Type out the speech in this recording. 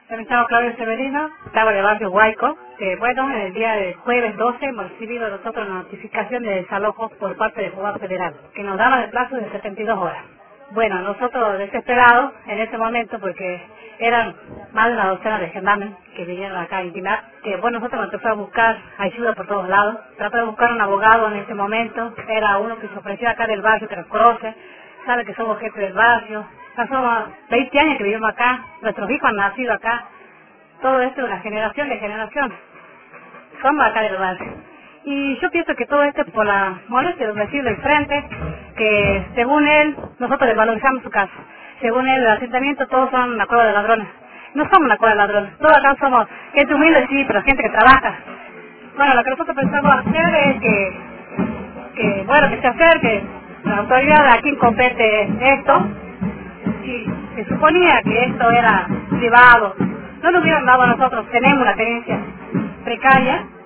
Yo me llamo Claudio Severino, estaba en el barrio Huayco, que bueno, el día del jueves 12 hemos recibido nosotros una notificación de desalojo por parte del Juzgado Federal, que nos daba el plazo de 72 horas. Bueno, nosotros desesperados en ese momento, porque eran más de una docena de gendarmes que vinieron acá a intimar, que bueno, nosotros nos empezamos a buscar ayuda por todos lados, trató de buscar un abogado en ese momento, era uno que se ofreció acá del barrio, que nos conoce, sabe que somos gente del barrio, ya somos 20 años que vivimos acá, nuestros hijos han nacido acá, todo esto es una generación de generación, somos acá del barrio. Y yo pienso que todo esto es por la molestia del vecino del frente, que según él, nosotros desvalorizamos su casa. Según él, el asentamiento todos son una cueva de ladrones. No somos una cueva de ladrones, todos acá somos gente humilde, sí, pero gente que trabaja. Bueno, lo que nosotros pensamos hacer es que se acerque la autoridad a quien compete esto. Si se suponía que esto era privado, no lo hubieran dado a nosotros, tenemos una tenencia precaria,